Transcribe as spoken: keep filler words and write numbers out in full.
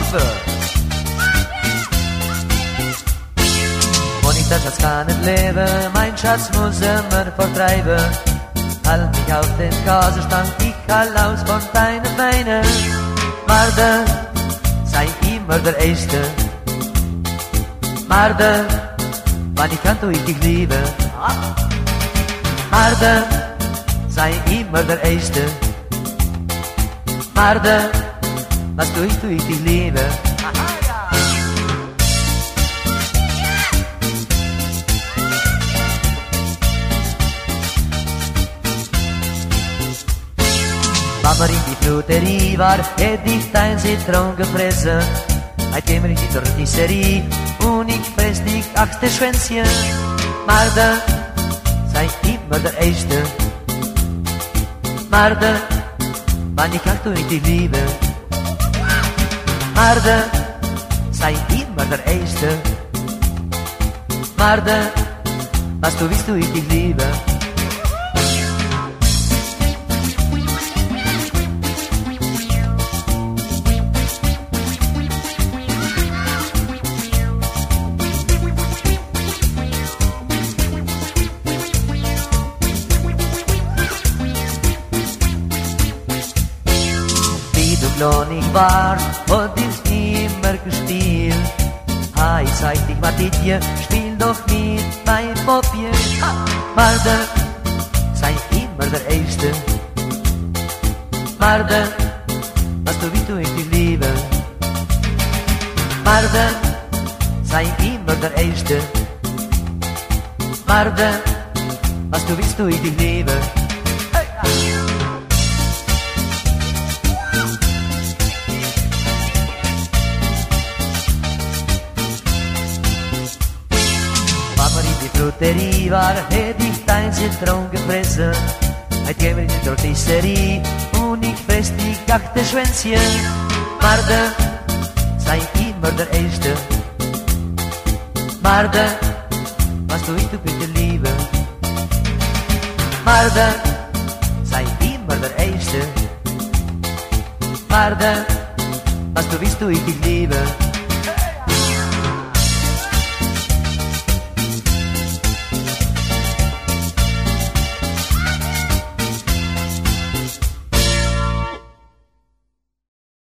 Hoffe. Und ich das kann nicht leben, mein Schatz muss immer vertreiben. Halt mich auf den Kasenstand, ich hall aus von deinen Beinen. Marde, sei immer der Erste. Marde, wann ich kann, tu ich dich liebe. Marde, sei immer der Erste. Marde, was tu ich, tu ich dich liebe. Wenn wir in die Fruterie war, hätt ich dein Zitron gefressen. Heute gehen wir in die Tortisserie und ich fress dich achste Schwänzchen. Marde, sei immer der Erste. Marde, wann ich kann, tu ich dich liebe. Marde, sei immer der Erste. Marde, was du willst, tu ich dich liebe. Lohn ich war und ist immer gespielt. Ah, ich zeig dich mal Titje, spiel doch mit mein Popje. Marde, sei immer der Erste. Marde, was du willst, tu ich dich liebe. Marde, sei immer der Erste. Marde, was du willst, tu ich dich liebe. Fruterie war, hätt ich dein Zitron gefressen. Heute gehen wir in die Tortisserie und ich fress dich achte Schwänzchen. Marde, sei immer der Erste. Marde, was tu ich, du bitte liebe. Marde, sei immer der Erste. Marde, was du willst, tu ich dich liebe.